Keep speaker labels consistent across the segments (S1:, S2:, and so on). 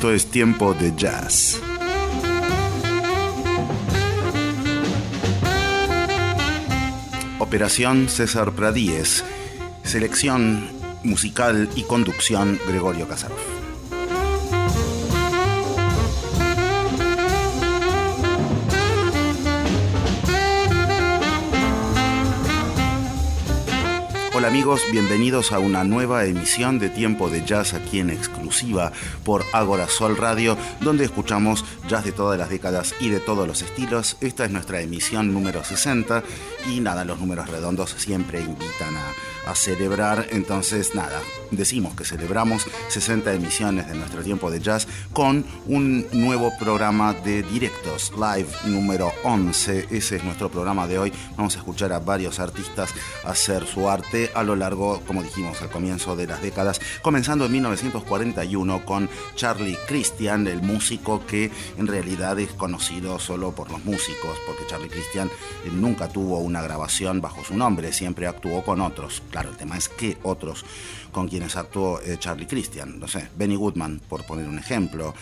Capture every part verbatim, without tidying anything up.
S1: Esto es Tiempo de Jazz. Operación César Pradíez. Selección musical y conducción Gregorio Casarov. Hola amigos, bienvenidos a una nueva emisión de Tiempo de Jazz aquí en exclusiva por Ágora Sol Radio, donde escuchamos jazz de todas las décadas y de todos los estilos. Esta es nuestra emisión número sesenta y nada, los números redondos siempre invitan a, a celebrar. Entonces nada, decimos que celebramos sesenta emisiones de nuestro Tiempo de Jazz con un nuevo programa de directos, live número once. Ese es nuestro programa de hoy. Vamos a escuchar a varios artistas hacer su arte a lo largo, como dijimos, al comienzo de las décadas, comenzando en mil novecientos cuarenta y uno con Charlie Christian, el músico que en realidad es conocido solo por los músicos, porque Charlie Christian nunca tuvo una grabación bajo su nombre, siempre actuó con otros. Claro, el tema es que otros con quienes actuó eh, Charlie Christian, no sé, Benny Goodman, por poner un ejemplo.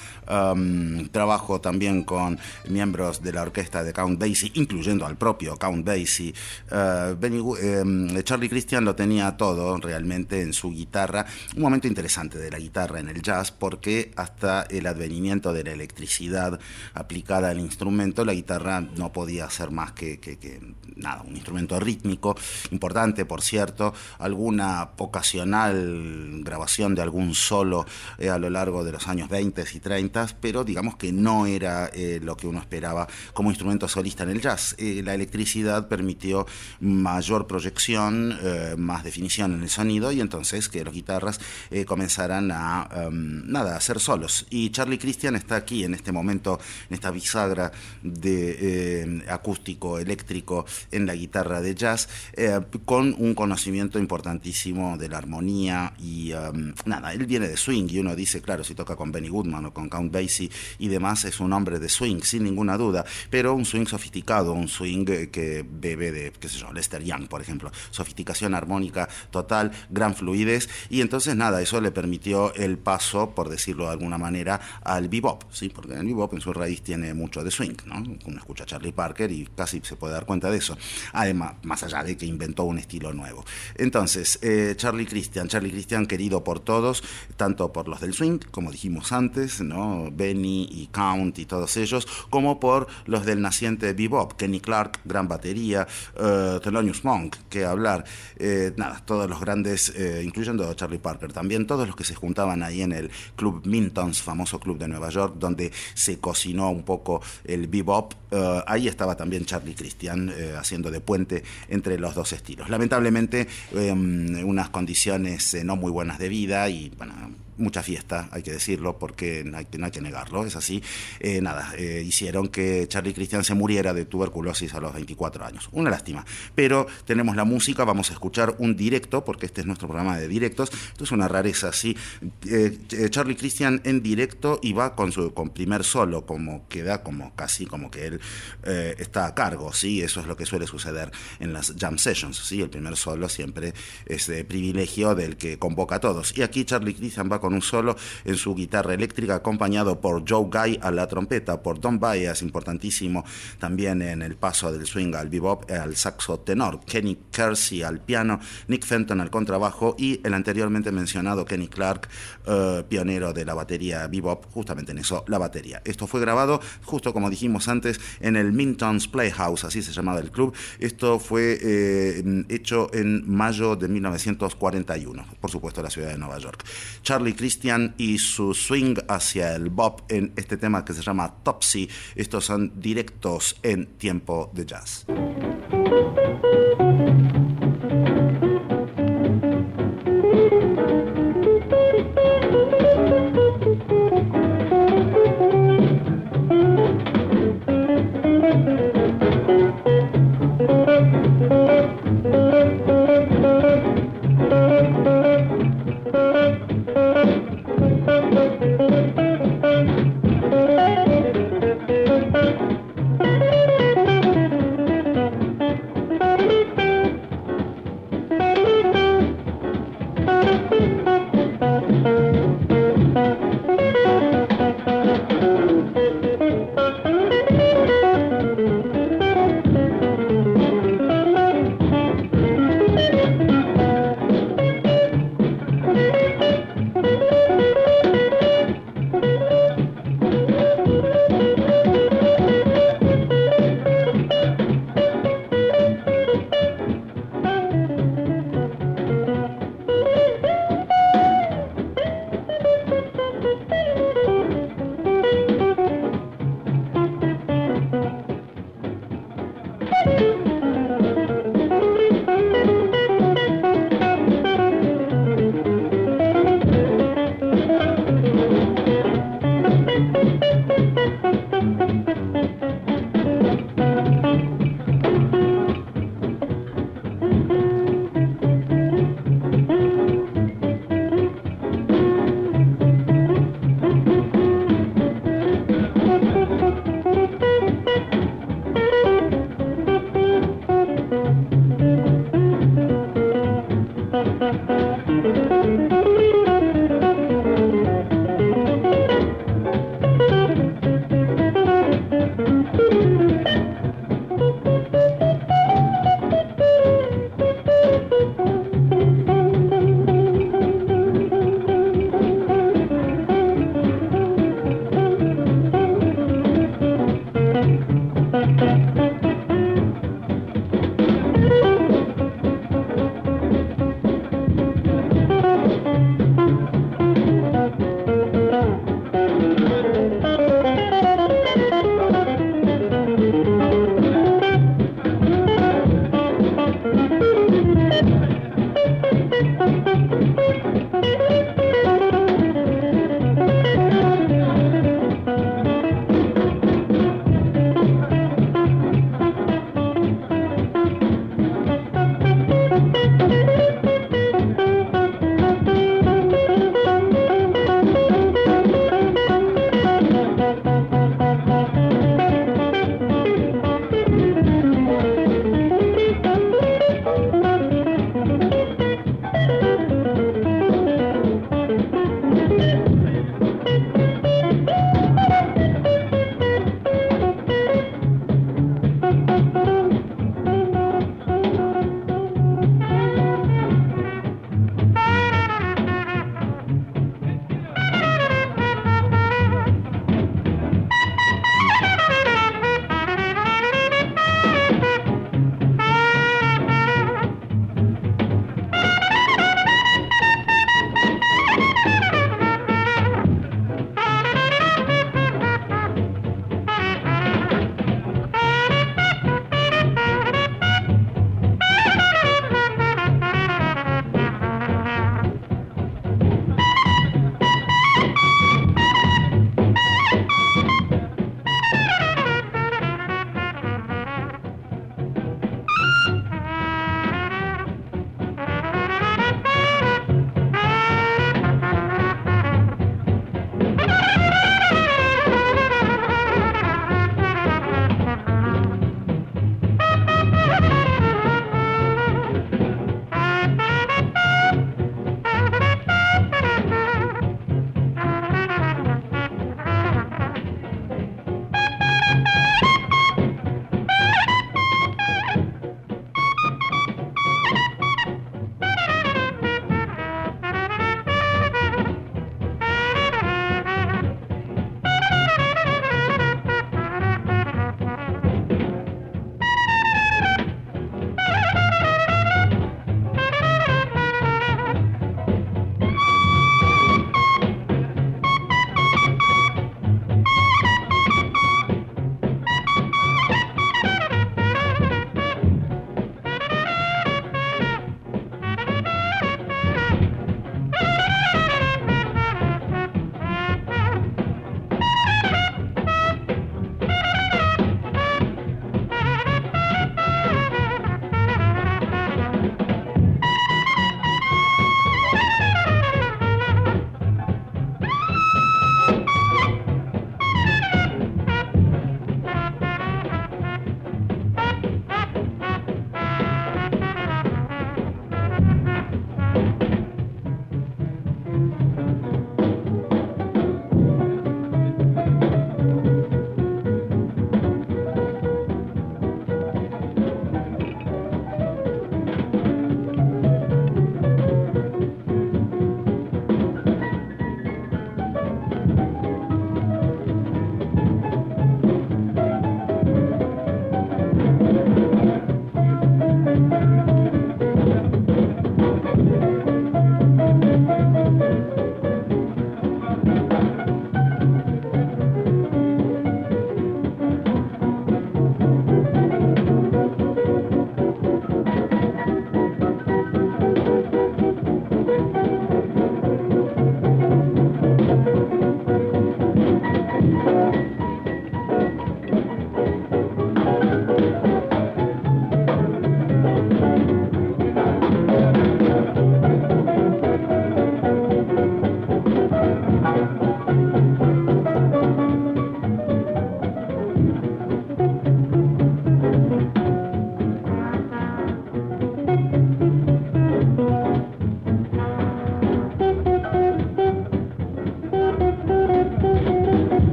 S1: Um, trabajo también con miembros de la orquesta de Count Basie, incluyendo al propio Count Basie. Uh, Benny, eh, Charlie Christian lo tenía todo realmente en su guitarra. Un momento interesante de la guitarra en el jazz, porque hasta el advenimiento de la electricidad aplicada al instrumento, la guitarra no podía ser más que, que, que nada, un instrumento rítmico, importante, por cierto, alguna ocasional grabación de algún solo eh, a lo largo de los años veinte y treinta, pero digamos que no era eh, lo que uno esperaba como instrumento solista en el jazz. Eh, la electricidad permitió mayor proyección, eh, más definición en el sonido, y entonces que las guitarras eh, comenzaran a um, nada, a hacer solos. Y Charlie Christian está aquí en este momento, en esta bisagra de eh, acústico eléctrico en la guitarra de jazz, eh, con un conocimiento importantísimo de la armonía. Y um, nada, él viene de swing, y uno dice, claro, si toca con Benny Goodman o con Count Basie y demás, es un hombre de swing, sin ninguna duda, pero un swing sofisticado, un swing que bebe de, qué sé yo, Lester Young, por ejemplo, sofisticación armónica total, gran fluidez, y entonces nada, eso le permitió el paso, por decirlo de alguna manera, al bebop, ¿sí? Porque el bebop en su raíz tiene mucho de swing, ¿no? Uno escucha a Charlie Parker y casi se puede dar cuenta de eso, además, más allá de que inventó un estilo nuevo. Entonces, eh, Charlie Christian, Charlie Christian querido por todos, tanto por los del swing, como dijimos antes, ¿no? Benny y Count y todos ellos, como por los del naciente bebop, Kenny Clark, gran batería, uh, Thelonious Monk, que hablar, eh, nada, todos los grandes, eh, incluyendo a Charlie Parker también, todos los que se juntaban ahí en el Club Mintons, famoso club de Nueva York, donde se cocinó un poco el bebop, uh, ahí estaba también Charlie Christian, eh, haciendo de puente entre los dos estilos. Lamentablemente, eh, unas condiciones Eh, no muy buenas de vida y bueno, mucha fiesta, hay que decirlo, porque no hay, no hay que negarlo, es así. Eh, nada, eh, hicieron que Charlie Christian se muriera de tuberculosis a los veinticuatro años. Una lástima. Pero tenemos la música, vamos a escuchar un directo, porque este es nuestro programa de directos. Esto es una rareza, sí. Eh, eh, Charlie Christian en directo, y va con su con primer solo, como queda como casi como que él eh, está a cargo, sí. Eso es lo que suele suceder en las jam sessions, sí. El primer solo siempre es de privilegio del que convoca a todos. Y aquí Charlie Christian va con un solo en su guitarra eléctrica, acompañado por Joe Guy a la trompeta, por Don Byas, importantísimo también en el paso del swing al bebop, al saxo tenor, Kenny Kersey al piano, Nick Fenton al contrabajo, y el anteriormente mencionado Kenny Clark, uh, pionero de la batería bebop, justamente en eso, la batería. Esto fue grabado, justo como dijimos antes, en el Minton's Playhouse, así se llamaba el club. Esto fue eh, hecho en mayo de mil novecientos cuarenta y uno, por supuesto, en la ciudad de Nueva York. Charlie Christian y su swing hacia el bop en este tema que se llama Topsy. Estos son directos en Tiempo de Jazz.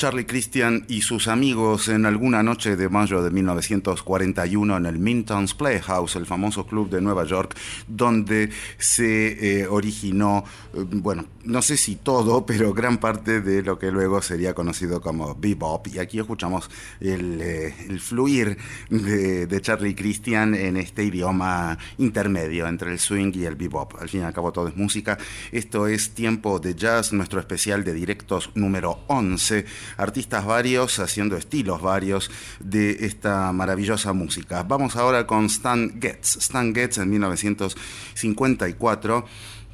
S1: Charlie Christian y sus amigos en alguna noche de mayo de mil novecientos cuarenta y uno en el Minton's Playhouse, el famoso club de Nueva York, donde se eh, originó, eh, bueno, no sé si todo, pero gran parte de lo que luego sería conocido como bebop. Y aquí escuchamos el, eh, el fluir de, de Charlie Christian en este idioma intermedio entre el swing y el bebop. Al fin y al cabo todo es música. Esto es Tiempo de Jazz, nuestro especial de directos número once. Artistas varios haciendo estilos varios de esta maravillosa música. Vamos ahora con Stan Getz. Stan Getz en mil novecientos cincuenta y cuatro.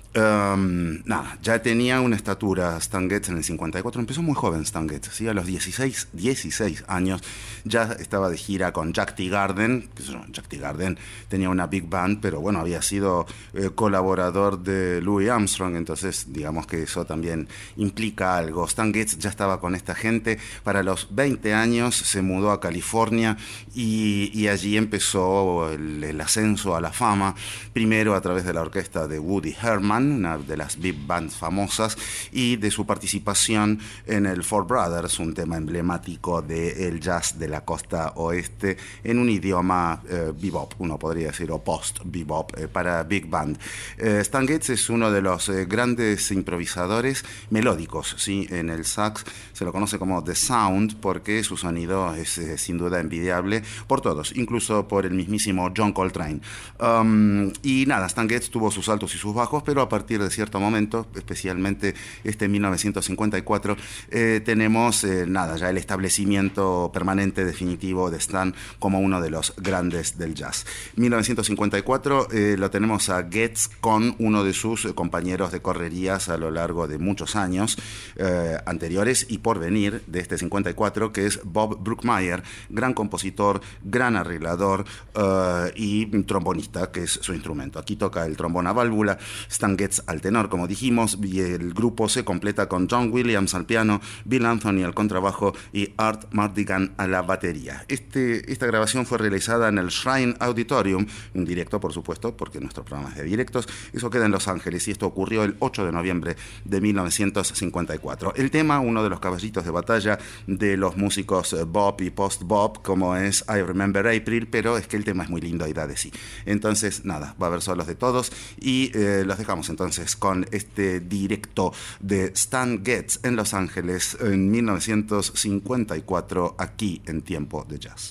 S1: Um, nada, ya tenía una estatura Stan Getz en el cincuenta y cuatro, empezó muy joven Stan Getz, ¿sí? A los dieciséis, dieciséis años ya estaba de gira con Jack Teagarden. Jack Teagarden tenía una big band, pero bueno, había sido eh, colaborador de Louis Armstrong, entonces digamos que eso también implica algo. Stan Getz ya estaba con esta gente, para los veinte años se mudó a California y, y allí empezó el, el ascenso a la fama, primero a través de la orquesta de Woody Herman, una de las big bands famosas, y de su participación en el Four Brothers, un tema emblemático del jazz de la costa oeste en un idioma eh, bebop, uno podría decir, o post-bebop eh, para big band. Eh, Stan Getz es uno de los eh, grandes improvisadores melódicos, ¿sí? En el sax se lo conoce como The Sound porque su sonido es eh, sin duda envidiable por todos, incluso por el mismísimo John Coltrane. Um, y nada, Stan Getz tuvo sus altos y sus bajos, pero a partir de cierto momento, especialmente este mil novecientos cincuenta y cuatro, eh, tenemos eh, nada, ya el establecimiento permanente definitivo de Stan como uno de los grandes del jazz. mil novecientos cincuenta y cuatro eh, lo tenemos a Getz con uno de sus eh, compañeros de correrías a lo largo de muchos años eh, anteriores y por venir de este cincuenta y cuatro, que es Bob Brookmeyer, gran compositor, gran arreglador uh, y trombonista, que es su instrumento. Aquí toca el trombón a válvula, Stan Getz al tenor, como dijimos, y el grupo se completa con John Williams al piano, Bill Anthony al contrabajo y Art Mardigan a la batería. Este, esta grabación fue realizada en el Shrine Auditorium, un directo, por supuesto, porque nuestro programa es de directos. Eso queda en Los Ángeles y esto ocurrió el ocho de noviembre de mil novecientos cincuenta y cuatro. El tema, uno de los caballitos de batalla de los músicos bop y post-bop, como es I Remember April, pero es que el tema es muy lindo y da de sí. Entonces, nada, va a haber solos de todos y eh, los dejamos entonces con este directo de Stan Getz en Los Ángeles en mil novecientos cincuenta y cuatro, aquí en Tiempo de Jazz.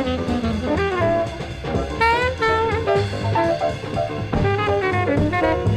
S2: Thank you.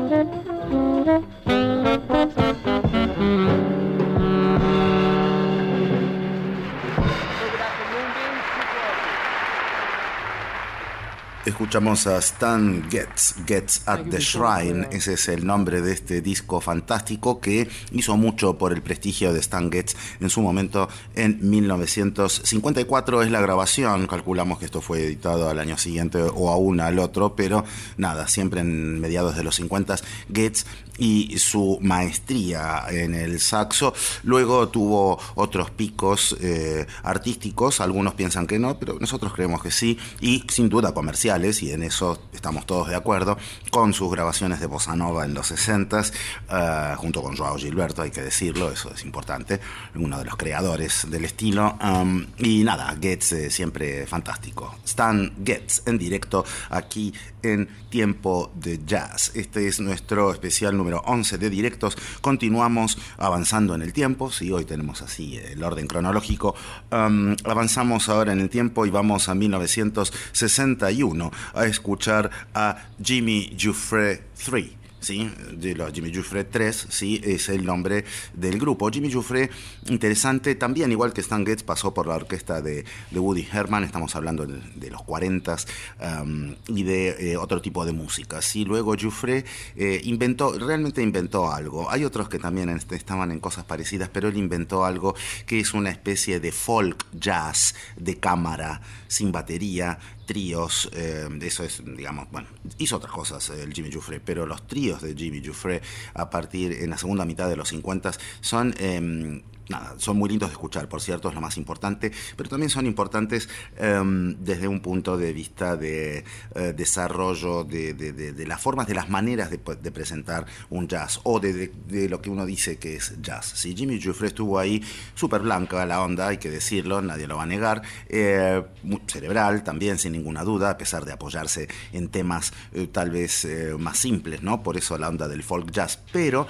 S1: Escuchamos a Stan Getz, Getz at the Shrine. Ese es el nombre de este disco fantástico que hizo mucho por el prestigio de Stan Getz en su momento. En mil novecientos cincuenta y cuatro es la grabación, calculamos que esto fue editado al año siguiente o aún al otro, pero nada, siempre en mediados de los cincuenta, Getz y su maestría en el saxo. Luego tuvo otros picos eh, artísticos, algunos piensan que no, pero nosotros creemos que sí, y sin duda comerciales, y en eso estamos todos de acuerdo, con sus grabaciones de bossa nova en los sesentas, uh, junto con Joao Gilberto, hay que decirlo, eso es importante, uno de los creadores del estilo, um, y nada, Getz eh, siempre fantástico. Stan Getz en directo aquí en Tiempo de Jazz. Este es nuestro especial número once de directos. Continuamos avanzando en el tiempo, sí, hoy tenemos así el orden cronológico. Um, avanzamos ahora en el tiempo y vamos a mil novecientos sesenta y uno a escuchar a Jimmy Giuffre tres. ¿Sí? De los Jimmy Giuffre tres, ¿sí? Es el nombre del grupo. Jimmy Giuffre, interesante también, igual que Stan Getz, pasó por la orquesta de, de Woody Herman. Estamos hablando de, de los cuarenta um, y de eh, otro tipo de música, ¿sí? Luego Giuffre eh, inventó, realmente inventó algo. Hay otros que también est- estaban en cosas parecidas, pero él inventó algo que es una especie de folk jazz de cámara, sin batería, tríos, eh, eso es, digamos, bueno, hizo otras cosas eh, el Jimmy Giuffre, pero los tríos de Jimmy Giuffre a partir en la segunda mitad de los cincuenta son... Eh, Nada, son muy lindos de escuchar, por cierto, es lo más importante, pero también son importantes um, desde un punto de vista de uh, desarrollo de, de, de, de las formas, de las maneras de, de presentar un jazz, o de, de, de lo que uno dice que es jazz. Si Jimmy Giuffre estuvo ahí, súper blanca la onda, hay que decirlo, nadie lo va a negar, eh, cerebral también, sin ninguna duda, a pesar de apoyarse en temas eh, tal vez eh, más simples, ¿no? Por eso la onda del folk jazz, pero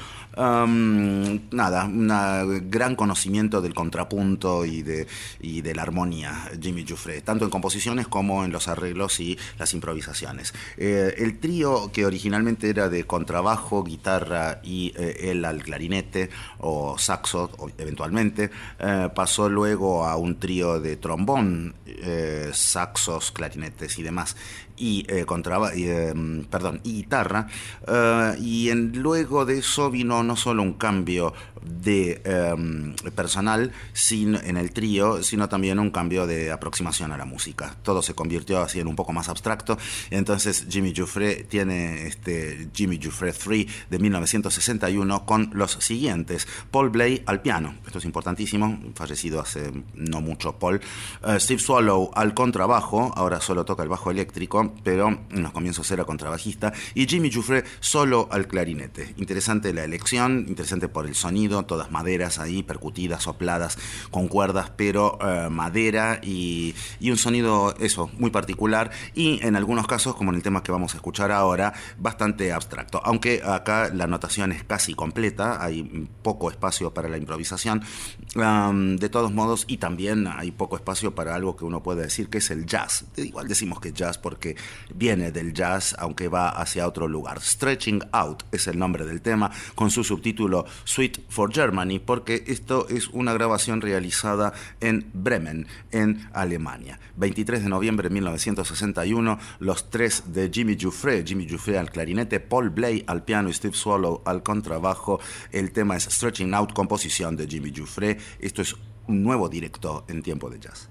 S1: um, nada, una gran conocimiento del contrapunto y de, y de la armonía, Jimmy Giuffre, tanto en composiciones como en los arreglos y las improvisaciones. Eh, el trío, que originalmente era de contrabajo, guitarra y eh, él al clarinete o saxo, o, eventualmente, eh, pasó luego a un trío de trombón, eh, saxos, clarinetes y demás, y eh, contraba y, eh, perdón, y guitarra, uh, y en, luego de eso vino no solo un cambio de um, personal sin, en el trío, sino también un cambio de aproximación a la música. Todo se convirtió así en un poco más abstracto. Entonces Jimmy Giuffre tiene este Jimmy Giuffre tres de mil novecientos sesenta y uno con los siguientes: Paul Bley al piano, esto es importantísimo, fallecido hace no mucho Paul, uh, Steve Swallow al contrabajo, ahora solo toca el bajo eléctrico, pero en los comienzos era contrabajista, y Jimmy Giuffre solo al clarinete. Interesante la elección, interesante por el sonido, todas maderas ahí, percutidas, sopladas, con cuerdas, pero uh, madera y, y un sonido, eso, muy particular, y en algunos casos, como en el tema que vamos a escuchar ahora, bastante abstracto, aunque acá la notación es casi completa, hay poco espacio para la improvisación, um, de todos modos, y también hay poco espacio para algo que uno puede decir que es el jazz. Igual decimos que jazz porque viene del jazz, aunque va hacia otro lugar. Stretching Out es el nombre del tema, con su subtítulo Suite for Germany, porque esto es una grabación realizada en Bremen, en Alemania. veintitrés de noviembre de mil novecientos sesenta y uno, los tres de Jimmy Giuffre, Jimmy Giuffre al clarinete, Paul Bley al piano y Steve Swallow al contrabajo. El tema es Stretching Out, composición de Jimmy Giuffre. Esto es un nuevo directo en Tiempo de Jazz.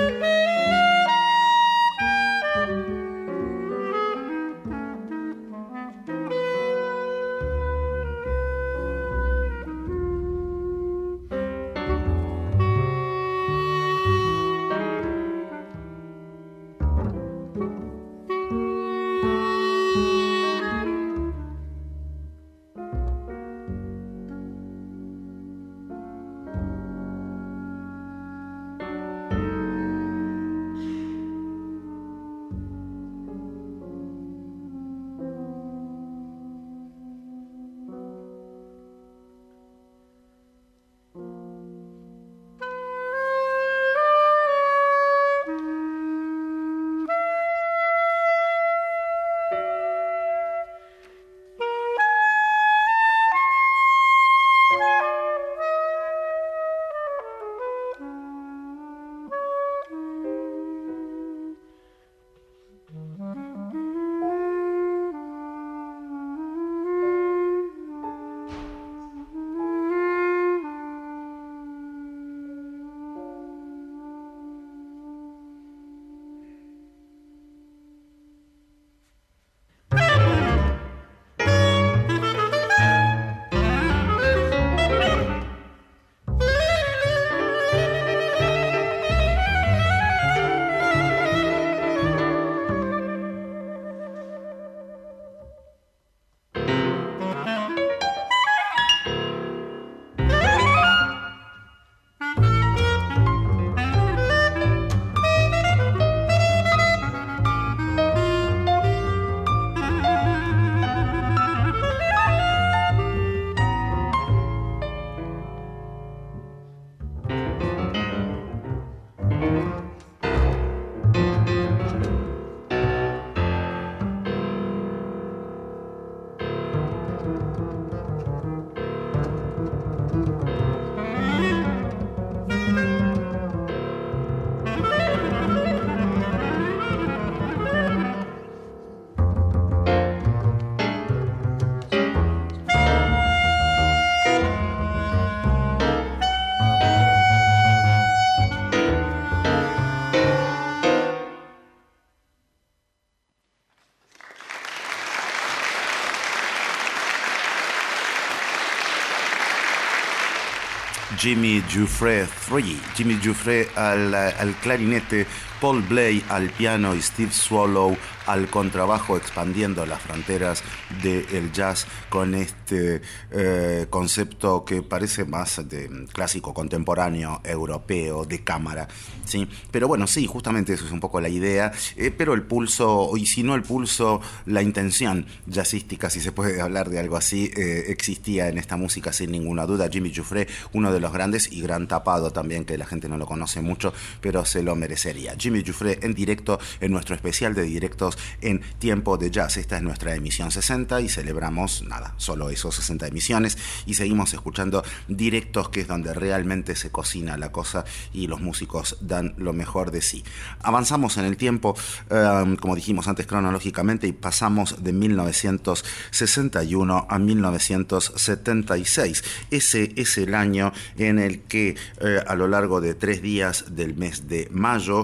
S1: Jimmy Giuffre tres, Jimmy Giuffre al, al clarinete, Paul Bley al piano y Steve Swallow al contrabajo, expandiendo las fronteras del jazz con este eh, concepto que parece más de clásico contemporáneo europeo, de cámara, ¿sí? Pero bueno, sí, justamente eso es un poco la idea, eh, pero el pulso, y si no el pulso, la intención jazzística, si se puede hablar de algo así, eh, existía en esta música sin ninguna duda. Jimmy Giuffre, uno de los grandes y gran tapado también, que la gente no lo conoce mucho, pero se lo merecería. Jimmy Giuffre en directo, en nuestro especial de directos en Tiempo de Jazz. Esta es nuestra emisión sesenta y celebramos, nada, solo esos sesenta emisiones, y seguimos escuchando directos, que es donde realmente se cocina la cosa y los músicos dan lo mejor de sí. Avanzamos en el tiempo, um, como dijimos antes, cronológicamente, y pasamos de mil novecientos sesenta y uno a mil novecientos setenta y seis. Ese es el año en el que eh, a lo largo de tres días del mes de mayo,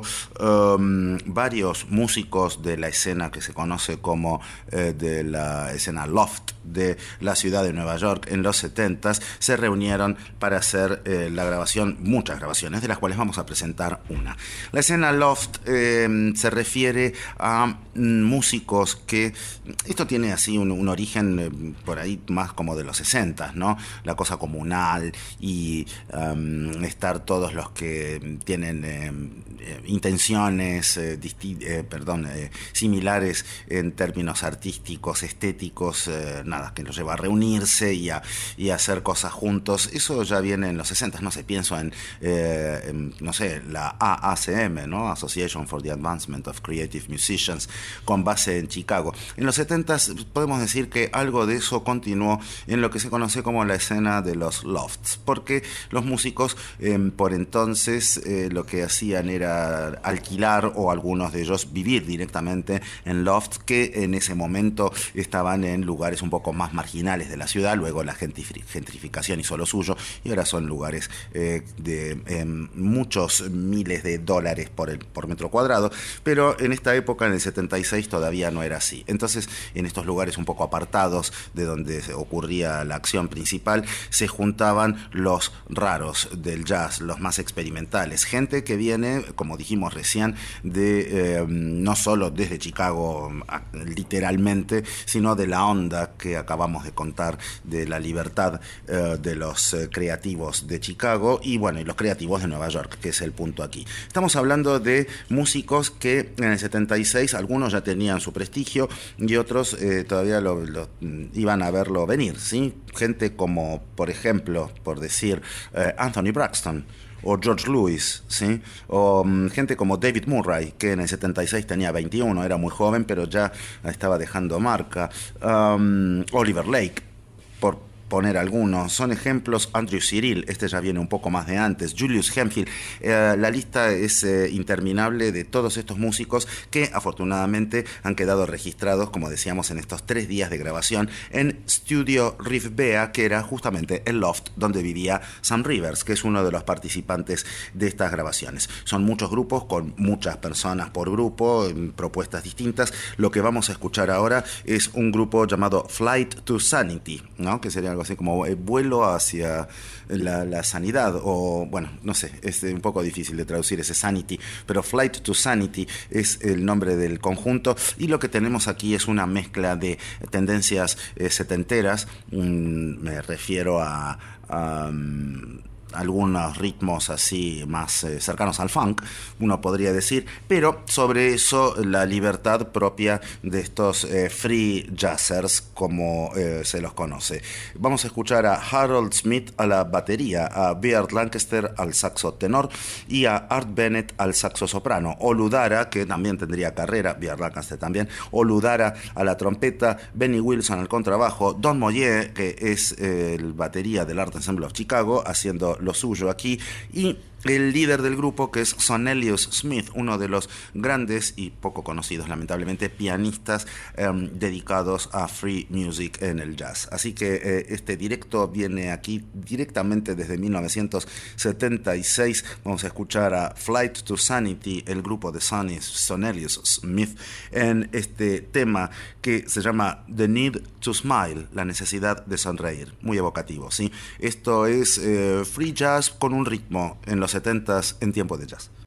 S1: um, varios músicos de la escena que se conoce como eh, de la escena loft de la ciudad de Nueva York en los setentas se reunieron para hacer eh, la grabación, muchas grabaciones, de las cuales vamos a presentar una. La escena loft eh, se refiere a mm, músicos que, esto tiene así un, un origen eh, por ahí más como de los sesentas, ¿no? La cosa comunal y um, estar todos los que tienen eh, eh, intenciones eh, disti- eh, perdón, eh, similares en términos artísticos, estéticos, eh, nada, que los lleva a reunirse y a, y a hacer cosas juntos. Eso ya viene en los sesentas, no sé, pienso en, eh, en no sé, la A A C M, ¿no? Association for the Advancement of Creative Musicians, con base en Chicago. En los setentas podemos decir que algo de eso continuó en lo que se conoce como la escena de los lofts, porque los músicos eh, por entonces eh, lo que hacían era alquilar, o algunos de ellos vivir directamente en lofts, que en ese momento estaban en lugares un poco poco más marginales de la ciudad, luego la gentrificación hizo lo suyo y ahora son lugares eh, de eh, muchos miles de dólares por, el, por metro cuadrado, pero en esta época, en el setenta y seis, todavía no era así. Entonces, en estos lugares un poco apartados de donde ocurría la acción principal, se juntaban los raros del jazz, los más experimentales, gente que viene, como dijimos recién, de eh, no solo desde Chicago literalmente, sino de la onda que acabamos de contar, de la libertad eh, de los eh, creativos de Chicago y bueno, y los creativos de Nueva York, que es el punto aquí. Estamos hablando de músicos que en el setenta y seis algunos ya tenían su prestigio y otros eh, todavía lo, lo, iban a verlo venir, ¿sí? Gente como, por ejemplo, por decir, eh, Anthony Braxton o George Lewis, ¿sí? O um, gente como David Murray, que en el setenta y seis tenía veintiuno, era muy joven, pero ya estaba dejando marca. Um, Oliver Lake, por poner algunos, son ejemplos. Andrew Cyril, este ya viene un poco más de antes, Julius Hemphill, eh, la lista es eh, interminable de todos estos músicos que afortunadamente han quedado registrados, como decíamos, en estos tres días de grabación en Studio Rivbea, que era justamente el loft donde vivía Sam Rivers, que es uno de los participantes de estas grabaciones. Son muchos grupos con muchas personas por grupo, en propuestas distintas. Lo que vamos a escuchar ahora es un grupo llamado Flight to Sanity, ¿no? Que sería algo así como eh, vuelo hacia la, la sanidad, o bueno, no sé, es un poco difícil de traducir ese sanity, pero Flight to Sanity es el nombre del conjunto, y lo que tenemos aquí es una mezcla de tendencias eh, setenteras, mm, me refiero a, a um, algunos ritmos así más eh, cercanos al funk, uno podría decir, pero sobre eso la libertad propia de estos eh, free jazzers, como eh, se los conoce. Vamos a escuchar a Harold Smith a la batería, a Beard Lancaster al saxo tenor y a Art Bennett al saxo soprano, Olu Dara, que también tendría carrera, Beard Lancaster también, Olu Dara a la trompeta, Benny Wilson al contrabajo, Don Moye, que es eh, el batería del Art Ensemble of Chicago, haciendo lo suyo aquí, y el líder del grupo, que es Sonelius Smith, uno de los grandes y poco conocidos, lamentablemente, pianistas eh, dedicados a free music en el jazz. Así que eh, este directo viene aquí directamente desde mil novecientos setenta y seis. Vamos a escuchar a Flight to Sanity, el grupo de Sonny, Sonelius Smith, en este tema que se llama The Need to Smile, la necesidad de sonreír. Muy evocativo, ¿sí? Esto es eh, free jazz con un ritmo en los setentas en tiempo de jazz.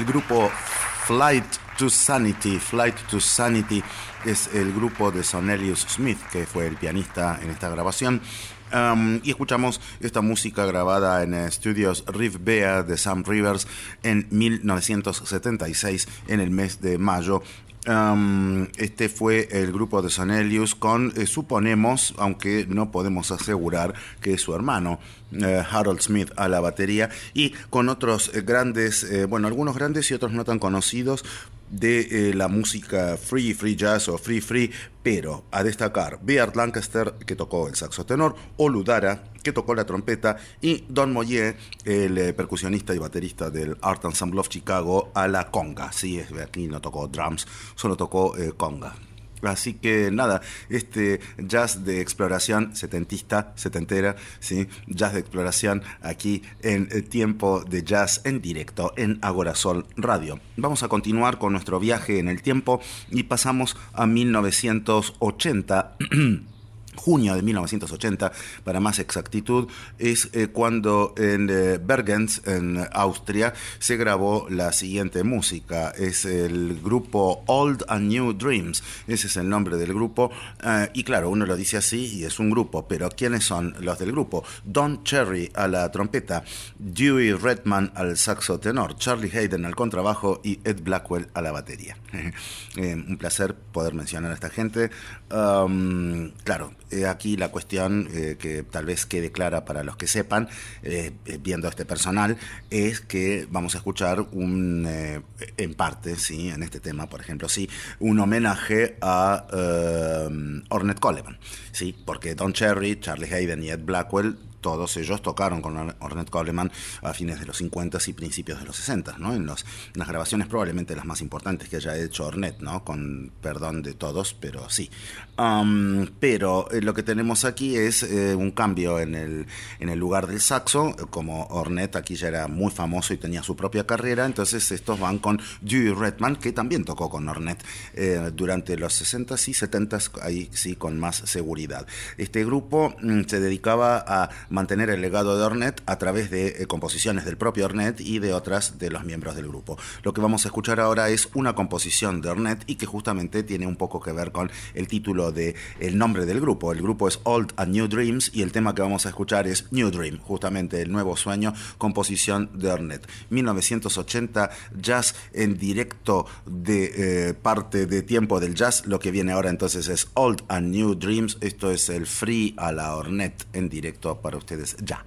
S1: el grupo Flight to Sanity. Flight to Sanity es el grupo de Sonelius Smith, que fue el pianista en esta grabación. Um, y escuchamos esta música grabada en estudios Riff Bea de Sam Rivers en mil novecientos setenta y seis, en el mes de mayo. Um, este fue el grupo de Sonelius con, eh, suponemos, aunque no podemos asegurar, que es su hermano, eh, Harold Smith a la batería, y con otros eh, grandes, eh, bueno, algunos grandes y otros no tan conocidos de eh, la música free, free jazz o free free, pero a destacar Beard Lancaster, que tocó el saxo tenor, Olu Dara, que tocó la trompeta, y Don Moye, el eh, percusionista y baterista del Art Ensemble of Chicago, a la conga. Sí, aquí no tocó drums, solo tocó eh, conga. Así que nada, este jazz de exploración setentista, setentera, ¿sí? Jazz de exploración aquí en el Tiempo de Jazz en directo en Agorasol Radio. Vamos a continuar con nuestro viaje en el tiempo y pasamos a mil novecientos ochenta. Junio de mil novecientos ochenta, para más exactitud, es eh, cuando en eh, Bergens, en Austria, se grabó la siguiente música. Es el grupo Old and New Dreams, ese es el nombre del grupo, eh, y claro, uno lo dice así y es un grupo, pero ¿quiénes son los del grupo? Don Cherry a la trompeta, Dewey Redman al saxo tenor, Charlie Hayden al contrabajo y Ed Blackwell a la batería. eh, un placer poder mencionar a esta gente. Um, claro, Eh, aquí la cuestión eh, que tal vez quede clara para los que sepan, eh, viendo este personal, es que vamos a escuchar un, eh, en parte, sí, en este tema, por ejemplo, sí, un homenaje a eh, Ornette Coleman, sí, porque Don Cherry, Charlie Hayden y Ed Blackwell, todos ellos tocaron con Ornette Coleman a fines de los cincuenta y principios de los sesenta, ¿no? En, los, en las grabaciones probablemente las más importantes que haya hecho Ornette, ¿no? Con perdón de todos, pero sí. Um, pero eh, lo que tenemos aquí es eh, un cambio en el, en el lugar del saxo. Como Ornette aquí ya era muy famoso y tenía su propia carrera, entonces estos van con Dewey Redman, que también tocó con Ornette eh, durante los sesenta y setenta, ahí sí con más seguridad. Este grupo mm, se dedicaba a mantener el legado de Ornette a través de eh, composiciones del propio Ornette y de otras de los miembros del grupo. Lo que vamos a escuchar ahora es una composición de Ornette y que justamente tiene un poco que ver con el título de el nombre del grupo. El grupo es Old and New Dreams y el tema que vamos a escuchar es New Dream, justamente el nuevo sueño, composición de Ornette. mil novecientos ochenta, jazz en directo de eh, parte de Tiempo del Jazz. Lo que viene ahora entonces es Old and New Dreams. Esto es el free a la Ornette en directo para ustedes ya.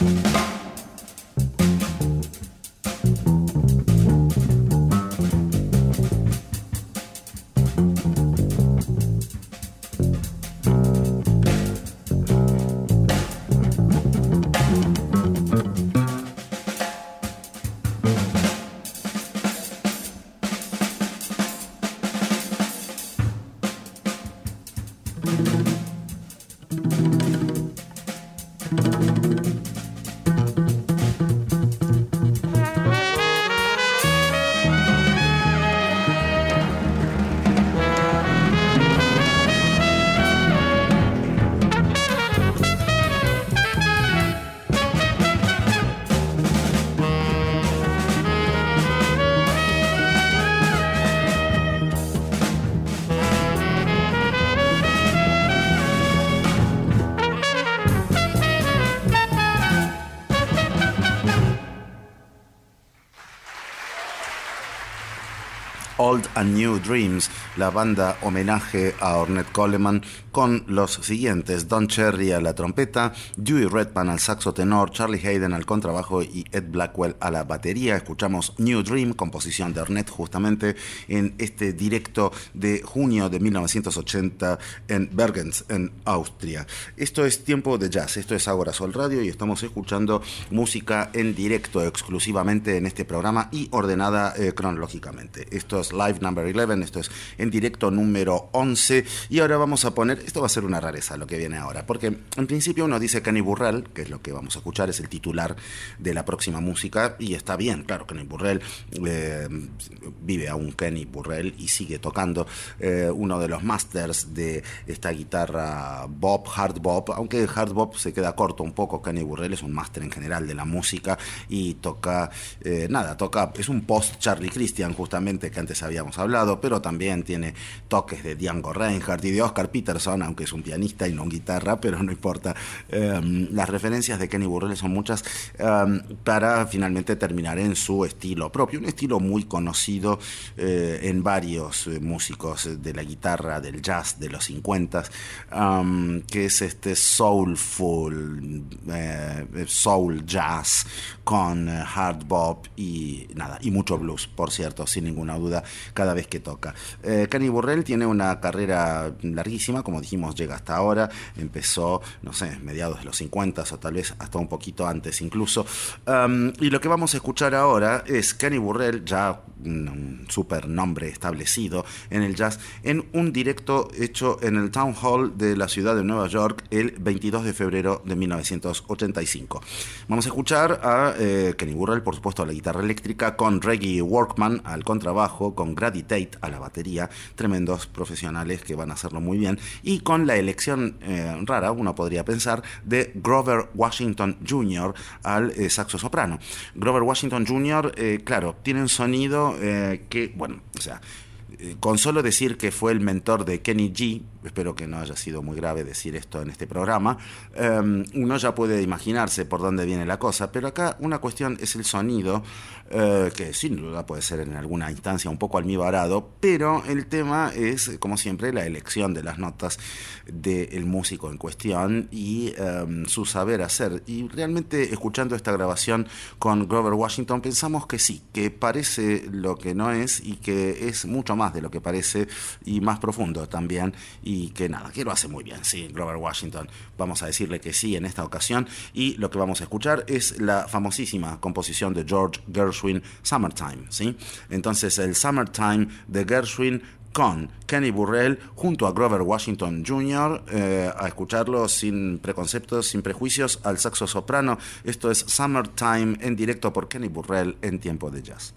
S1: Old and New Dreams, la banda homenaje a Ornette Coleman, con los siguientes: Don Cherry a la trompeta, Dewey Redman al saxo tenor, Charlie Hayden al contrabajo y Ed Blackwell a la batería. Escuchamos New Dream, composición de Ornette, justamente en este directo de junio de mil novecientos ochenta en Bergens, en Austria. Esto es Tiempo de Jazz, esto es Agora Sol Radio y estamos escuchando música en directo exclusivamente en este programa y ordenada eh, cronológicamente. Esto es Live Number once, esto es en directo número once, y ahora vamos a poner, esto va a ser una rareza lo que viene ahora, porque en principio uno dice Kenny Burrell, que es lo que vamos a escuchar, es el titular de la próxima música, y está bien, claro, Kenny Burrell, eh, vive aún Kenny Burrell y sigue tocando, eh, uno de los masters de esta guitarra bop, hard bop, aunque hard bop se queda corto un poco. Kenny Burrell es un máster en general de la música y toca, eh, nada, toca, es un post Charlie Christian justamente, que antes habíamos hablado, pero también tiene toques de Django Reinhardt y de Oscar Peterson, aunque es un pianista y no un guitarra, pero no importa. Um, las referencias de Kenny Burrell son muchas, um, para finalmente terminar en su estilo propio, un estilo muy conocido eh, en varios eh, músicos de la guitarra, del jazz de los cincuenta, um, que es este soulful, eh, soul jazz con eh, hard bop y nada, y mucho blues, por cierto, sin ninguna duda, cada vez que toca. Eh, Kenny Burrell tiene una carrera larguísima, como dijimos, llega hasta ahora, empezó, no sé, mediados de los cincuenta o tal vez hasta un poquito antes incluso, um, y lo que vamos a escuchar ahora es Kenny Burrell, ya un, un super nombre establecido en el jazz, en un directo hecho en el Town Hall de la ciudad de Nueva York el veintidós de febrero de mil novecientos ochenta y cinco. Vamos a escuchar a eh, Kenny Burrell, por supuesto, a la guitarra eléctrica, con Reggie Workman al contrabajo, con Grady Tate a la batería, tremendos profesionales que van a hacerlo muy bien, y con la elección eh, rara, uno podría pensar, de Grover Washington junior al eh, saxo soprano. Grover Washington junior, eh, claro, tiene un sonido eh, que, bueno, o sea, eh, con solo decir que fue el mentor de Kenny G, espero que no haya sido muy grave decir esto en este programa, um, uno ya puede imaginarse por dónde viene la cosa, pero acá una cuestión es el sonido, uh, que sin duda puede ser en alguna instancia un poco almibarado, pero el tema es, como siempre, la elección de las notas del músico en cuestión y um, su saber hacer. Y realmente, escuchando esta grabación con Grover Washington, pensamos que sí, que parece lo que no es y que es mucho más de lo que parece y más profundo también, y que nada, que lo hace muy bien, sí, Grover Washington. Vamos a decirle que sí en esta ocasión, y lo que vamos a escuchar es la famosísima composición de George Gershwin, Summertime, ¿sí? Entonces, el Summertime de Gershwin con Kenny Burrell junto a Grover Washington junior, eh, a escucharlo sin preconceptos, sin prejuicios, al saxo soprano. Esto es Summertime en directo por Kenny Burrell en Tiempo de Jazz.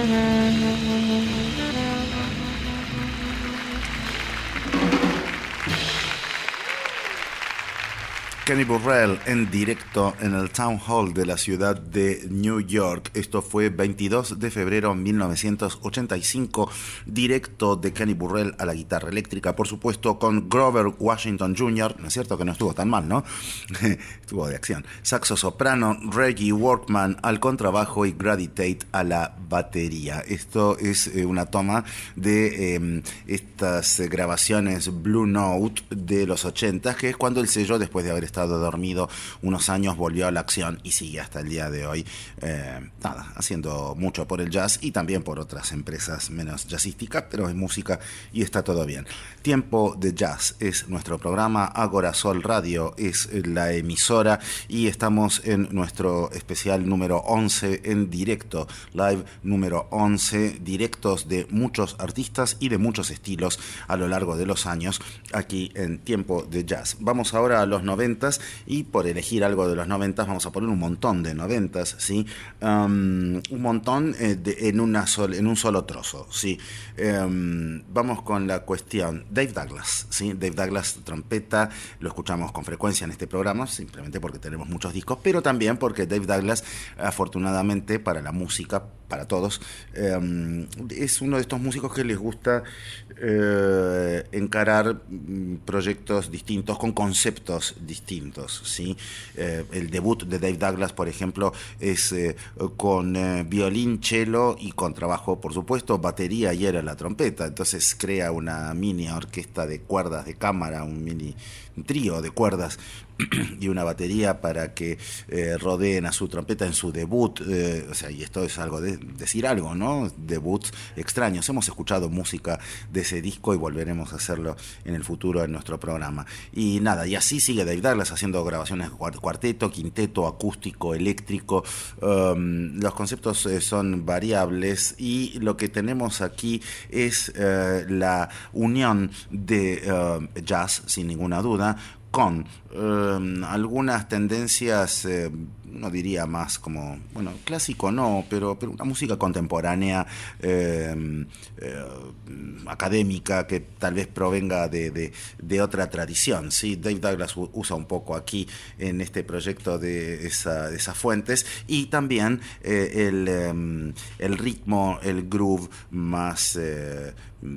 S1: Kenny Burrell en directo en el Town Hall de la ciudad de New York. Esto fue veintidós de febrero de mil novecientos ochenta y cinco. Directo de Kenny Burrell a la guitarra eléctrica, por supuesto, con Grover Washington junior No es cierto que no estuvo tan mal, ¿no? Estuvo de acción. Saxo soprano, Reggie Workman al contrabajo y Grady Tate a la batería. Esto es eh, una toma de eh, estas eh, grabaciones Blue Note de los ochenta, que es cuando el sello, después de haber estado dormido unos años, volvió a la acción y sigue hasta el día de hoy, eh, nada, haciendo mucho por el jazz y también por otras empresas menos jazzísticas, pero es música y está todo bien. Tiempo de Jazz es nuestro programa, Agora Sol Radio es la emisora y estamos en nuestro especial número once en directo, live número once, directos de muchos artistas y de muchos estilos a lo largo de los años aquí en Tiempo de Jazz. Vamos ahora a los noventas y por elegir algo de los noventas vamos a poner un montón de noventas, ¿sí? Um, un montón eh, de, en, una sol, en un solo trozo, ¿sí? Um, vamos con la cuestión. Dave Douglas, ¿sí? Dave Douglas, trompeta, lo escuchamos con frecuencia en este programa, simplemente porque tenemos muchos discos, pero también porque Dave Douglas, afortunadamente para la música, para todos, um, es uno de estos músicos que les gusta uh, encarar proyectos distintos con conceptos distintos, ¿sí? Eh, el debut de Dave Douglas, por ejemplo, es eh, con eh, violín, cello y contrabajo, por supuesto, batería y era la trompeta. Entonces crea una mini orquesta de cuerdas de cámara, un mini trío de cuerdas y una batería para que eh, rodeen a su trompeta en su debut, eh, o sea, y esto es algo de decir algo, ¿no? Debuts extraños. Hemos escuchado música de ese disco y volveremos a hacerlo en el futuro en nuestro programa. Y nada, y así sigue Dave Douglas haciendo grabaciones cuarteto, quinteto, acústico, eléctrico. Um, los conceptos eh, son variables y lo que tenemos aquí es eh, la unión de uh, jazz, sin ninguna duda, con eh, algunas tendencias, eh, no diría más como, bueno, clásico no, pero, pero una música contemporánea, eh, eh, académica, que tal vez provenga de, de, de otra tradición, ¿sí? Dave Douglas usa un poco aquí en este proyecto de, esa, de esas fuentes y también eh, el, eh, el ritmo, el groove más eh,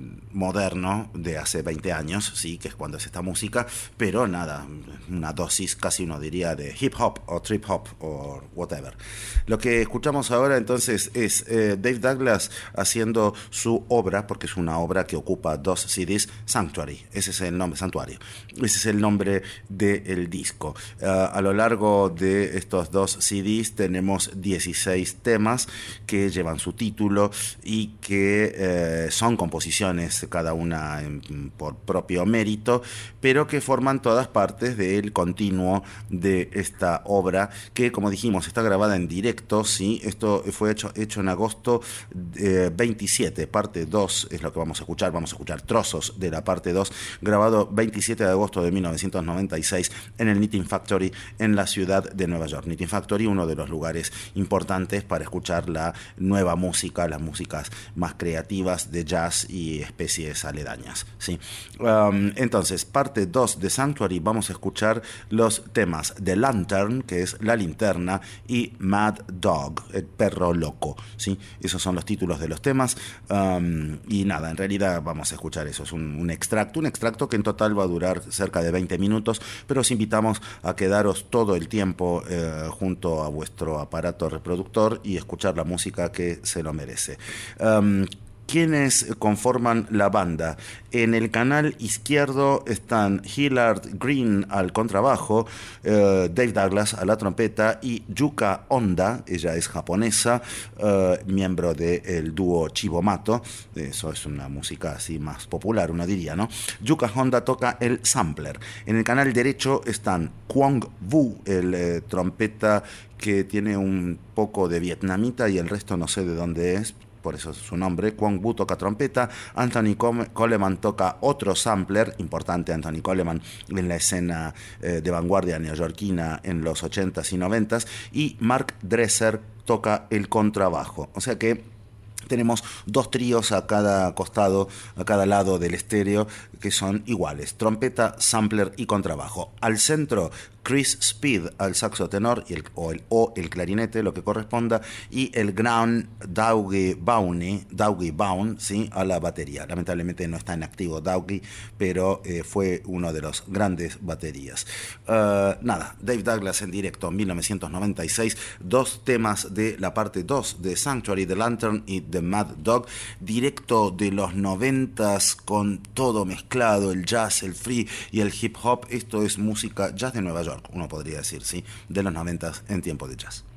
S1: moderno de hace veinte años, sí, que es cuando es esta música, pero nada, una dosis casi uno diría de hip hop o trip hop o whatever. Lo que escuchamos ahora entonces es eh, Dave Douglas haciendo su obra, porque es una obra que ocupa dos C Ds, Sanctuary, ese es el nombre, Santuario, ese es el nombre del disco. Uh, a lo largo de estos dos C Ds tenemos dieciséis temas que llevan su título y que eh, son composiciones cada una en, por propio mérito, pero que forman todas partes del continuo de esta obra que, como dijimos, está grabada en directo, ¿sí? Esto fue hecho, hecho en agosto eh, veintisiete, parte dos es lo que vamos a escuchar, vamos a escuchar trozos de la parte dos, grabado veintisiete de agosto de mil novecientos noventa y seis en el Knitting Factory en la ciudad de Nueva York. Knitting Factory, uno de los lugares importantes para escuchar la nueva música, las músicas más creativas de jazz y especies aledañas, ¿sí? Um, entonces, parte dos de Sanctuary, vamos a escuchar los temas The Lantern, que es la linterna, y Mad Dog, el perro loco, ¿sí? Esos son los títulos de los temas. Um, y nada, en realidad vamos a escuchar eso, es un, un extracto, un extracto que en total va a durar cerca de veinte minutos, pero os invitamos a quedaros todo el tiempo eh, junto a vuestro aparato reproductor y escuchar la música que se lo merece. Um, ¿Quiénes conforman la banda? En el canal izquierdo están Hillard Green al contrabajo, eh, Dave Douglas a la trompeta y Yuka Honda, ella es japonesa, eh, miembro del dúo Chibomato. Eso es una música así más popular, uno diría, ¿no? Yuka Honda toca el sampler. En el canal derecho están Kwong Vu, el eh, trompeta que tiene un poco de vietnamita y el resto no sé de dónde es, por eso es su nombre. Kwong Bu toca trompeta, Anthony Coleman toca otro sampler, importante Anthony Coleman en la escena eh, de vanguardia neoyorquina en los ochentas y noventas, y Mark Dresser toca el contrabajo. O sea que Tenemos dos tríos a cada costado, a cada lado del estéreo, que son iguales: trompeta, sampler y contrabajo. Al centro, Chris Speed al saxo tenor y el, o, el, o el clarinete, lo que corresponda, y el gran Dougie Bowney, Dougie Bown, ¿sí?, a la batería. Lamentablemente no está en activo Dougie, pero eh, fue uno de los grandes baterías. Uh, nada, Dave Douglas en directo, mil novecientos noventa y seis, dos temas de la parte dos de Sanctuary, The Lantern y The Mad Dog, directo de los noventas, con todo mezclado, el jazz, el free y el hip hop. Esto es música jazz de Nueva York, uno podría decir, ¿sí?, de los noventas en tiempo de jazz.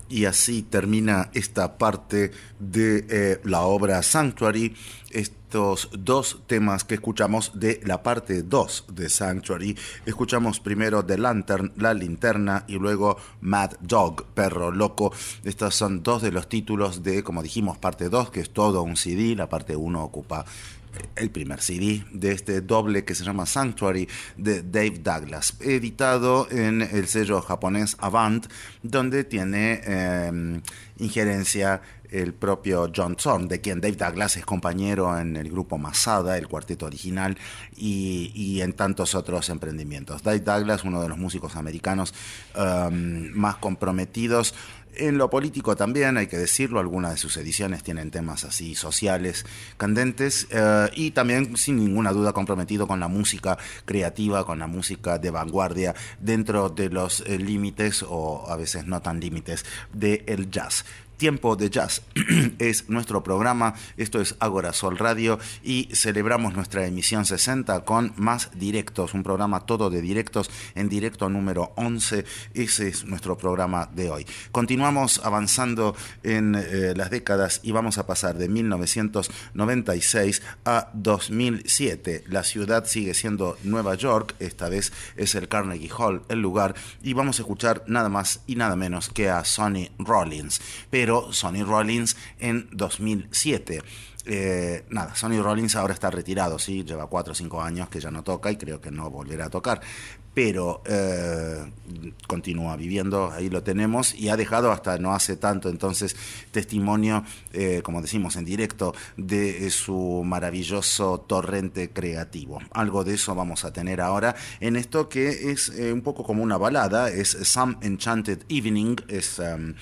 S1: Y así termina esta parte de eh, la obra Sanctuary. Estos dos temas que escuchamos de la parte dos de Sanctuary. Escuchamos primero The Lantern, La Linterna, y luego Mad Dog, Perro Loco. Estos son dos de los títulos de, como dijimos, parte dos, que es todo un C D. La parte uno ocupa el primer C D de este doble que se llama Sanctuary de Dave Douglas, editado en el sello japonés Avant, donde tiene eh, injerencia el propio John Zorn, de quien Dave Douglas es compañero en el grupo Masada, el cuarteto original, y, y en tantos otros emprendimientos. Dave Douglas, uno de los músicos americanos um, más comprometidos en lo político también, hay que decirlo. Algunas de sus ediciones tienen temas así sociales, candentes, eh, y también sin ninguna duda comprometido con la música creativa, con la música de vanguardia, dentro de los eh, límites, o a veces no tan límites, del jazz. Tiempo de Jazz es nuestro programa. Esto es Ágora Sol Radio y celebramos nuestra emisión sesenta con Más Directos, un programa todo de directos, en directo número once. Ese es nuestro programa de hoy. Continuamos avanzando en eh, las décadas y vamos a pasar de mil novecientos noventa y seis a dos mil siete. La ciudad sigue siendo Nueva York, esta vez es el Carnegie Hall el lugar, y vamos a escuchar nada más y nada menos que a Sonny Rollins. Pero Sonny Rollins en dos mil siete. Eh, nada, Sonny Rollins ahora está retirado, sí, lleva cuatro o cinco años que ya no toca y creo que no volverá a tocar, pero eh, continúa viviendo, ahí lo tenemos, y ha dejado hasta no hace tanto entonces testimonio, eh, como decimos, en directo, de eh, su maravilloso torrente creativo. Algo de eso vamos a tener ahora en esto que es eh, un poco como una balada, es Some Enchanted Evening, es um,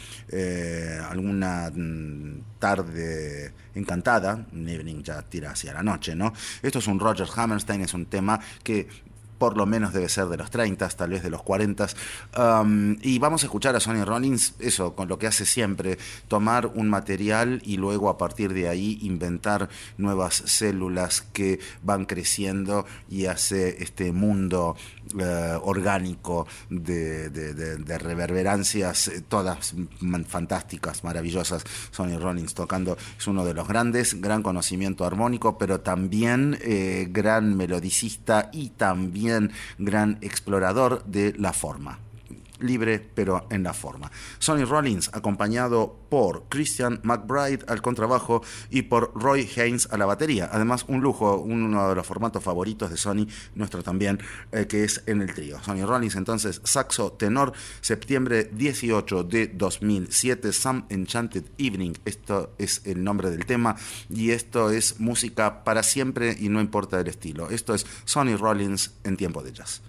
S1: eh, alguna mm, tarde encantada, un evening ya tira hacia la noche, ¿no? Esto es un Roger Hammerstein, es un tema que por lo menos debe ser de los treinta, tal vez de los cuarenta. Um, y vamos a escuchar a Sonny Rollins, eso, con lo que hace siempre, tomar un material y luego a partir de ahí inventar nuevas células que van creciendo y hace este mundo uh, orgánico de, de, de, de reverberancias, todas man, fantásticas, maravillosas. Sonny Rollins tocando, es uno de los grandes, gran conocimiento armónico, pero también eh, gran melodicista y también gran explorador de la forma. Libre, pero en la forma. Sonny Rollins, acompañado por Christian McBride al contrabajo y por Roy Haynes a la batería. Además, un lujo, uno de los formatos favoritos de Sonny, nuestro también, eh, que es en el trío. Sonny Rollins, entonces, saxo tenor, septiembre dieciocho de dos mil siete, Some Enchanted Evening. Esto es el nombre del tema y esto es música para siempre y no importa el estilo. Esto es Sonny Rollins en Tiempo de Jazz.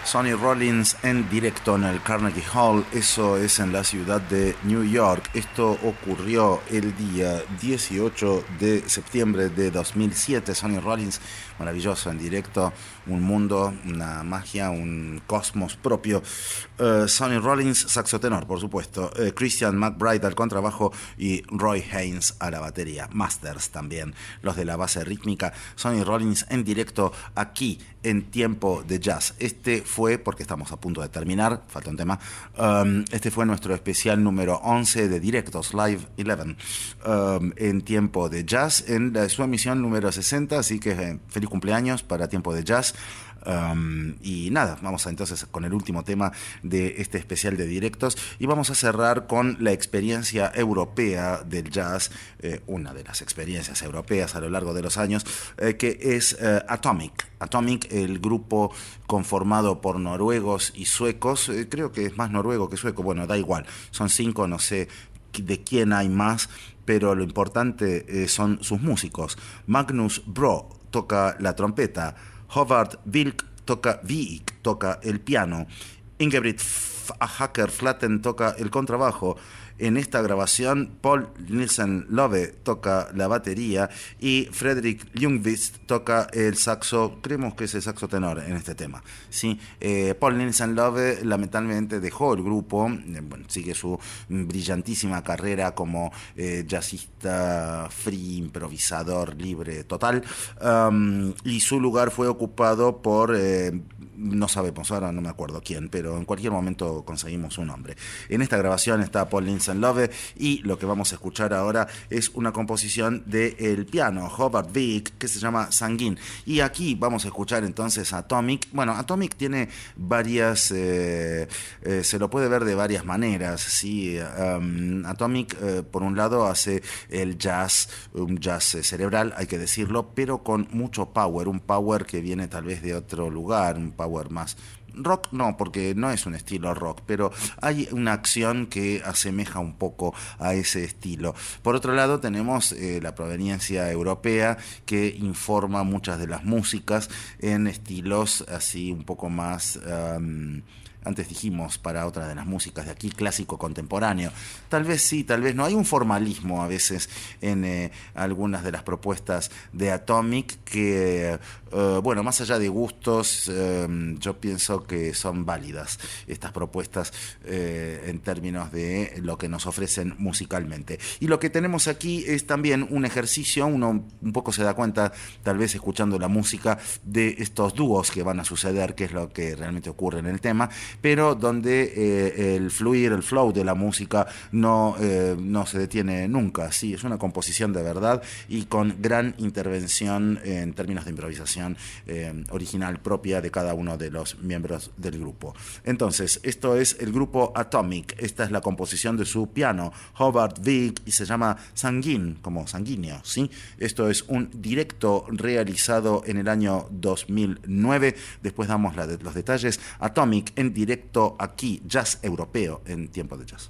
S1: Sonny Rollins en directo en el Carnegie Hall, eso es en la ciudad de New York. Esto ocurrió el día dieciocho de septiembre de dos mil siete. Sonny Rollins, maravilloso en directo, un mundo, una magia, un cosmos propio. Uh, Sonny Rollins, saxo tenor, por supuesto. Uh, Christian McBride al contrabajo y Roy Haynes a la batería. Masters también, los de la base rítmica. Sonny Rollins en directo aquí en Tiempo de Jazz. Este fue, porque estamos a punto de terminar, falta un tema, um, este fue nuestro especial número once de Directos Live once, um, en Tiempo de Jazz, en la, su emisión número sesenta, así que eh, feliz cumpleaños para Tiempo de Jazz. Um, y nada, vamos a, entonces con el último tema de este especial de directos y vamos a cerrar con la experiencia europea del jazz, eh, una de las experiencias europeas a lo largo de los años, eh, que es eh, Atomic. Atomic, el grupo conformado por noruegos y suecos, eh, creo que es más noruego que sueco, bueno, da igual, son cinco, no sé de quién hay más, pero lo importante eh, son sus músicos. Magnus Bro toca la trompeta, Håvard Wilk toca Vik, toca el piano, Ingebrigt Hacker Flatten toca el contrabajo. En esta grabación, Paul Nielsen Love toca la batería y Fredrik Ljungqvist toca el saxo, creemos que es el saxo tenor en este tema. ¿Sí? Eh, Paul Nielsen Love lamentablemente dejó el grupo, eh, bueno, sigue su brillantísima carrera como eh, jazzista free, improvisador, libre, total, um, y su lugar fue ocupado por... Eh, no sabemos, ahora no me acuerdo quién, pero en cualquier momento conseguimos su nombre. En esta grabación está Paul Nielsen Love y lo que vamos a escuchar ahora es una composición del piano, Håvard Vik, que se llama Sanguín. Y aquí vamos a escuchar entonces Atomic. Bueno, Atomic tiene varias, eh, eh, se lo puede ver de varias maneras, ¿sí? Um, Atomic, eh, por un lado, hace el jazz, un jazz cerebral, hay que decirlo, pero con mucho power, un power que viene tal vez de otro lugar, un power más rock, no, porque no es un estilo rock, pero hay una acción que asemeja un poco a ese estilo. Por otro lado tenemos eh, la proveniencia europea, que informa muchas de las músicas en estilos así un poco más... Um, antes dijimos para otra de las músicas de aquí, clásico contemporáneo. Tal vez sí, tal vez no. Hay un formalismo a veces en eh, algunas de las propuestas de Atomic que, eh, bueno, más allá de gustos, eh, yo pienso que son válidas estas propuestas eh, en términos de lo que nos ofrecen musicalmente. Y lo que tenemos aquí es también un ejercicio, uno un poco se da cuenta, tal vez escuchando la música, de estos dúos que van a suceder, que es lo que realmente ocurre en el tema, pero donde eh, el fluir, el flow de la música no, eh, no se detiene nunca. Sí, es una composición de verdad y con gran intervención en términos de improvisación eh, original propia de cada uno de los miembros del grupo. Entonces, esto es el grupo Atomic. Esta es la composición de su piano, Håvard Vik, y se llama Sanguín, como sanguíneo, ¿sí? Esto es un directo realizado en el año dos mil nueve. Después damos la de, los detalles. Atomic en directo aquí, jazz europeo en Tiempo de Jazz.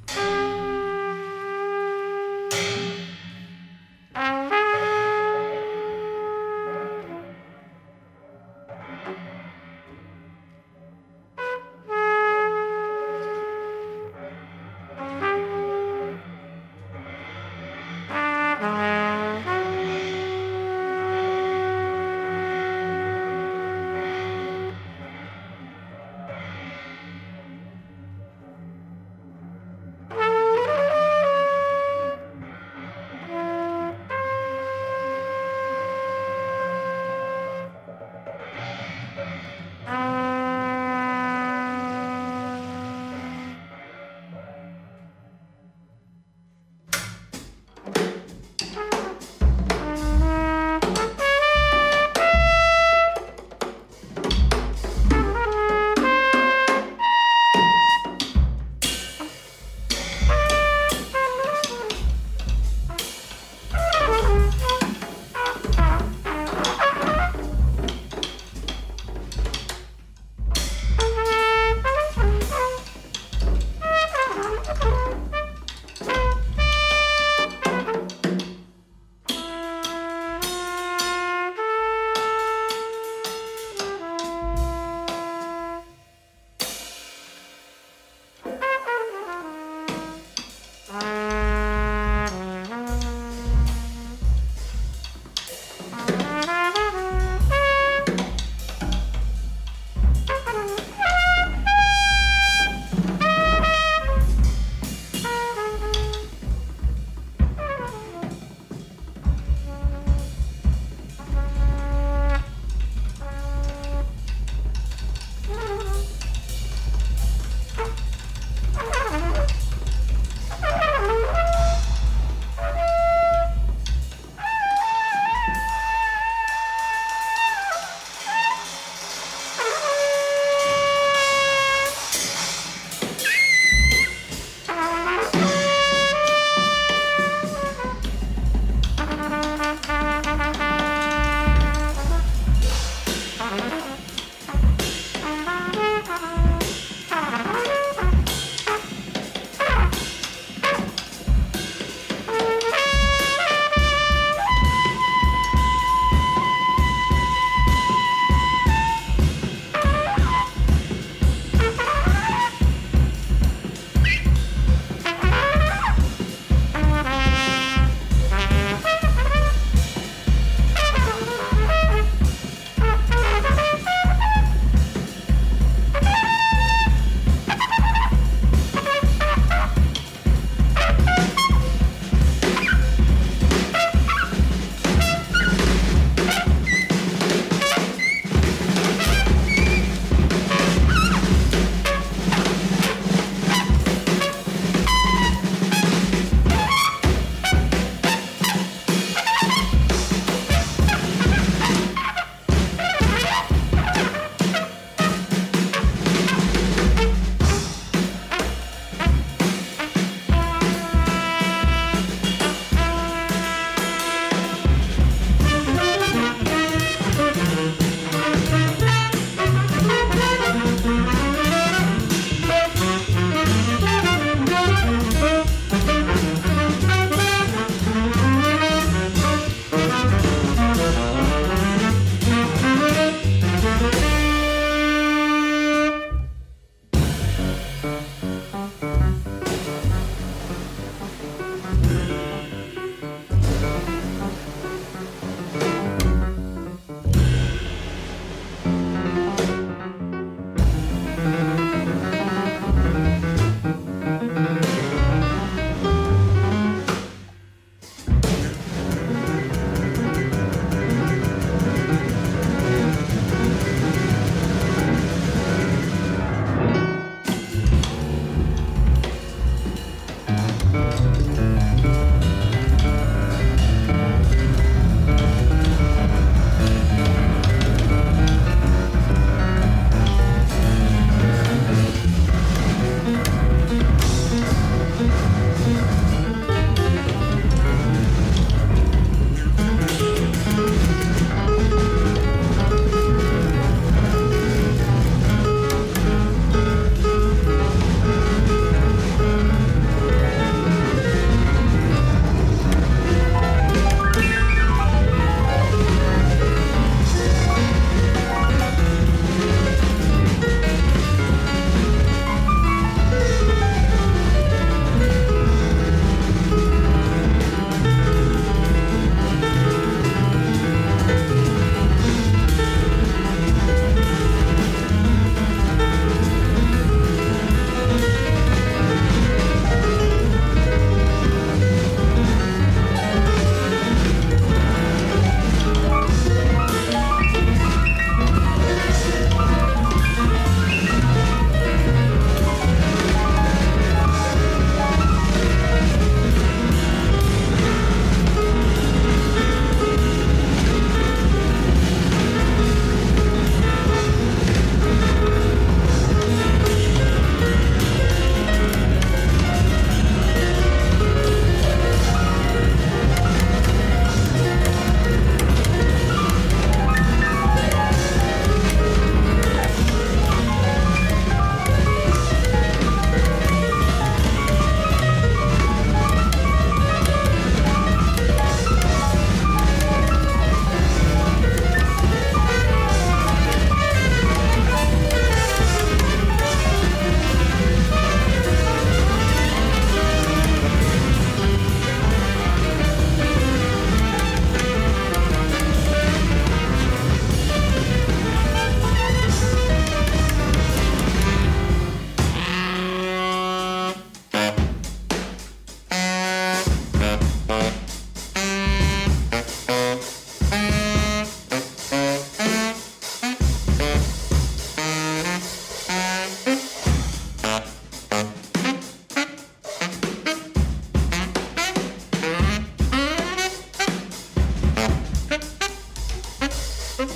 S2: Bye.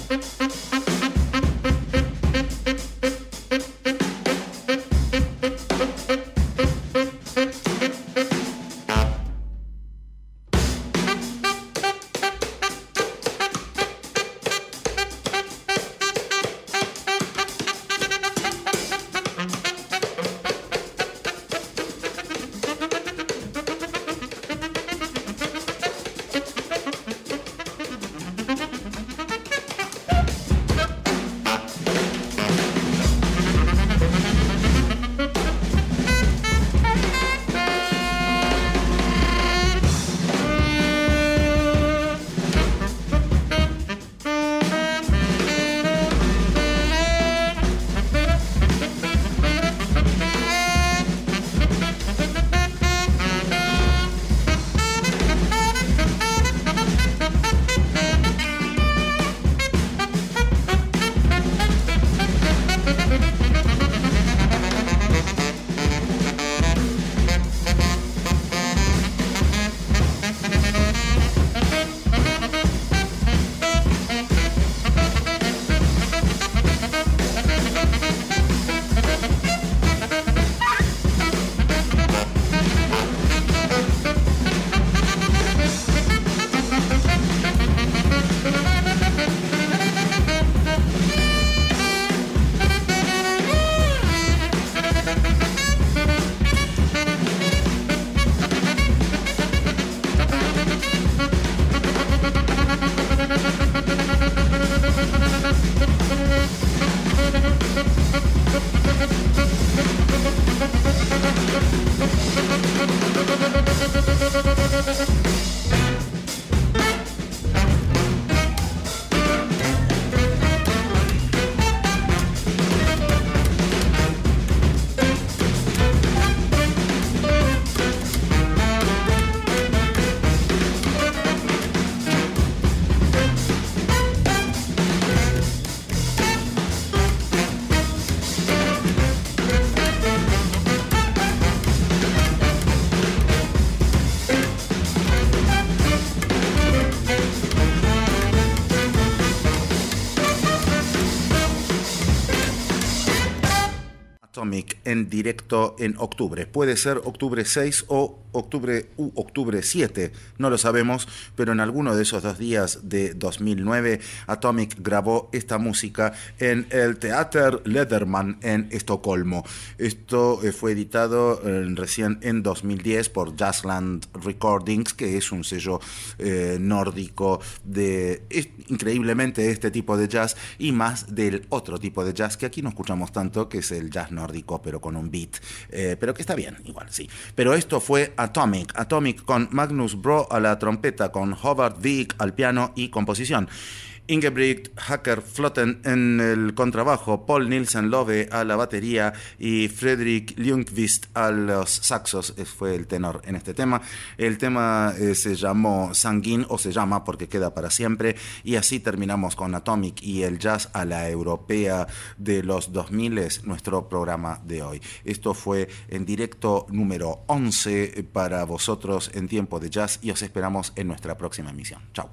S1: Atomic en directo en octubre. Puede ser octubre seis o octubre u octubre siete, no lo sabemos, pero en alguno de esos dos días de dos mil nueve Atomic grabó esta música en el Teater Lederman en Estocolmo. Esto eh, fue editado eh, recién en dos mil diez por Jazzland Recordings, que es un sello eh, nórdico de es, increíblemente este tipo de jazz y más del otro tipo de jazz que aquí no escuchamos tanto, que es el jazz nórdico pero con un beat, eh, pero que está bien igual, sí. Pero esto fue Atomic, Atomic con Magnus Bro a la trompeta, con Howard Wick al piano y composición, Ingebrigt Hacker Flotten en el contrabajo, Paul Nielsen Love a la batería y Fredrik Ljungqvist a los saxos. Fue el tenor en este tema. El tema eh, se llamó Sanguine, o se llama porque queda para siempre, y así terminamos con Atomic y el jazz a la europea de los dos mil, nuestro programa de hoy. Esto fue en directo número once para vosotros en Tiempo de Jazz y os esperamos en nuestra próxima emisión. Chao.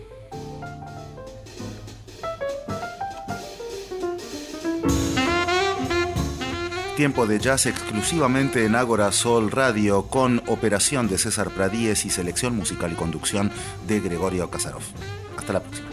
S1: Tiempo de Jazz exclusivamente en Ágora Sol Radio, con operación de César Pradíez y selección musical y conducción de Gregorio Kasarov. Hasta la próxima.